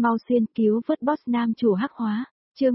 mau xuyên cứu vớt boss nam chủ hắc hóa, chương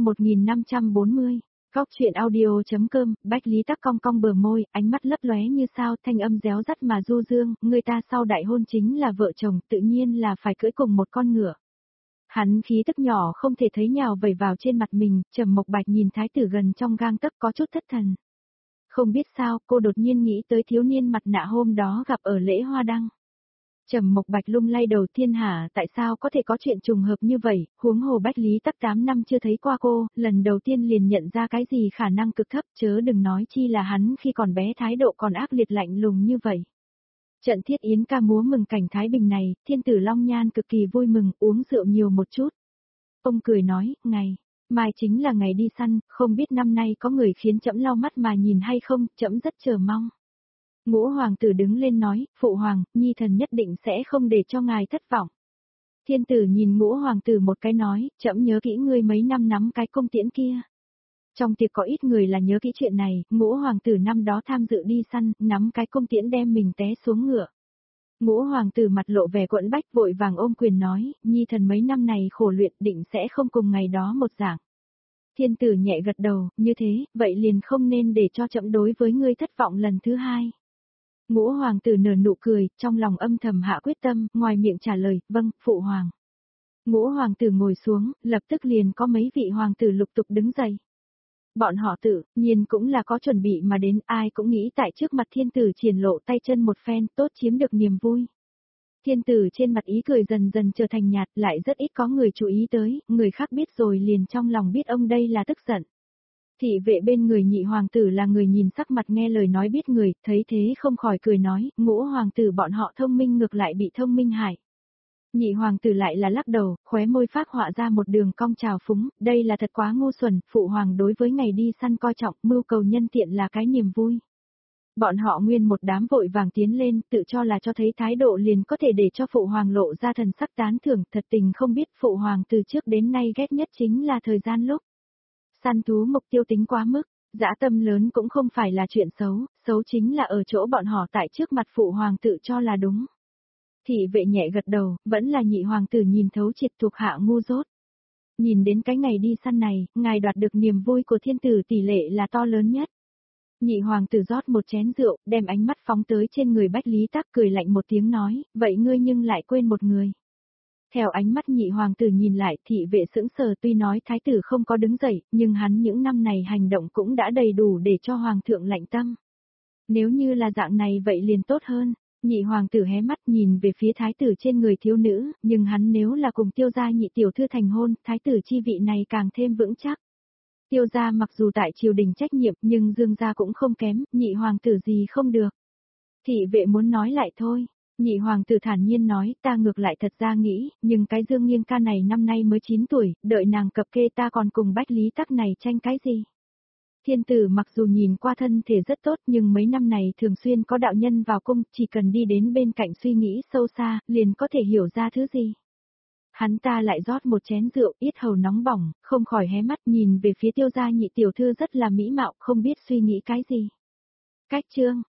1540. Góc chuyện audio.com, Bách Lý Tắc cong cong bờ môi, ánh mắt lấp lóe như sao, thanh âm réo rắt mà du dương, người ta sau đại hôn chính là vợ chồng, tự nhiên là phải cưỡi cùng một con ngựa. Hắn khí tức nhỏ không thể thấy nhào vẩy vào trên mặt mình, Trầm Mộc Bạch nhìn thái tử gần trong gang tấc có chút thất thần. Không biết sao, cô đột nhiên nghĩ tới thiếu niên mặt nạ hôm đó gặp ở lễ hoa đăng. Trầm Mộc Bạch lung lay đầu, thiên hạ tại sao có thể có chuyện trùng hợp như vậy, huống hồ Bách Lý Tắc 8 năm chưa thấy qua cô, lần đầu tiên liền nhận ra cái gì khả năng cực thấp, chớ đừng nói chi là hắn khi còn bé thái độ còn ác liệt lạnh lùng như vậy. Trận thiết yến ca múa mừng cảnh Thái Bình này, thiên tử Long Nhan cực kỳ vui mừng, uống rượu nhiều một chút. Ông cười nói, mai chính là ngày đi săn, không biết năm nay có người khiến trẫm lau mắt mà nhìn hay không, trẫm rất chờ mong. Ngũ hoàng tử đứng lên nói, phụ hoàng, nhi thần nhất định sẽ không để cho ngài thất vọng. Thiên tử nhìn ngũ hoàng tử một cái nói, trẫm nhớ kỹ ngươi mấy năm nắm cái cung tiễn kia. Trong tiệc có ít người là nhớ kỹ chuyện này, ngũ hoàng tử năm đó tham dự đi săn, nắm cái cung tiễn đem mình té xuống ngựa. Ngũ hoàng tử mặt lộ vẻ quẫn bách vội vàng ôm quyền nói, nhi thần mấy năm này khổ luyện định sẽ không cùng ngày đó một dạng. Thiên tử nhẹ gật đầu, như thế, vậy liền không nên để cho trẫm đối với ngươi thất vọng lần thứ hai. Ngũ hoàng tử nở nụ cười, trong lòng âm thầm hạ quyết tâm, ngoài miệng trả lời, vâng, phụ hoàng. Ngũ hoàng tử ngồi xuống, lập tức liền có mấy vị hoàng tử lục tục đứng dậy. Bọn họ tự nhiên cũng là có chuẩn bị mà đến, ai cũng nghĩ tại trước mặt thiên tử triển lộ tay chân một phen, tốt chiếm được niềm vui. Thiên tử trên mặt ý cười dần dần trở thành nhạt, lại rất ít có người chú ý tới, người khác biết rồi liền trong lòng biết ông đây là tức giận. Thị vệ bên người nhị hoàng tử là người nhìn sắc mặt nghe lời nói biết người, thấy thế không khỏi cười nói, ngũ hoàng tử bọn họ thông minh ngược lại bị thông minh hại. Nhị hoàng tử lại là lắc đầu, khóe môi phác họa ra một đường cong trào phúng, đây là thật quá ngu xuẩn, phụ hoàng đối với ngày đi săn coi trọng, mưu cầu nhân tiện là cái niềm vui. Bọn họ nguyên một đám vội vàng tiến lên, tự cho là cho thấy thái độ liền có thể để cho phụ hoàng lộ ra thần sắc tán thưởng, thật tình không biết phụ hoàng từ trước đến nay ghét nhất chính là thời gian lúc săn thú mục tiêu tính quá mức, dã tâm lớn cũng không phải là chuyện xấu, xấu chính là ở chỗ bọn họ tại trước mặt phụ hoàng tự cho là đúng. Thị vệ nhẹ gật đầu, vẫn là nhị hoàng tử nhìn thấu triệt thuộc hạ ngu dốt. Nhìn đến cái ngày đi săn này, ngài đoạt được niềm vui của thiên tử tỷ lệ là to lớn nhất. Nhị hoàng tử rót một chén rượu, đem ánh mắt phóng tới trên người Bách Lý Tắc cười lạnh một tiếng nói, vậy ngươi nhưng lại quên một người. Theo ánh mắt nhị hoàng tử nhìn lại, thị vệ sững sờ, tuy nói thái tử không có đứng dậy, nhưng hắn những năm này hành động cũng đã đầy đủ để cho hoàng thượng lạnh tâm. Nếu như là dạng này vậy liền tốt hơn. Nhị hoàng tử hé mắt nhìn về phía thái tử trên người thiếu nữ, nhưng hắn nếu là cùng Tiêu gia nhị tiểu thư thành hôn, thái tử chi vị này càng thêm vững chắc. Tiêu gia mặc dù tại triều đình trách nhiệm, nhưng Dương gia cũng không kém, nhị hoàng tử gì không được. Thị vệ muốn nói lại thôi. Nhị hoàng tử thản nhiên nói, ta ngược lại thật ra nghĩ, nhưng cái Dương Nghiên ca này năm nay mới 9 tuổi, đợi nàng cập kê ta còn cùng Bách Lý Tắc này tranh cái gì. Thiên tử mặc dù nhìn qua thân thể rất tốt nhưng mấy năm này thường xuyên có đạo nhân vào cung, chỉ cần đi đến bên cạnh suy nghĩ sâu xa, liền có thể hiểu ra thứ gì. Hắn ta lại rót một chén rượu, yết hầu nóng bỏng, không khỏi hé mắt nhìn về phía Tiêu gia nhị tiểu thư rất là mỹ mạo, không biết suy nghĩ cái gì. Cách chương,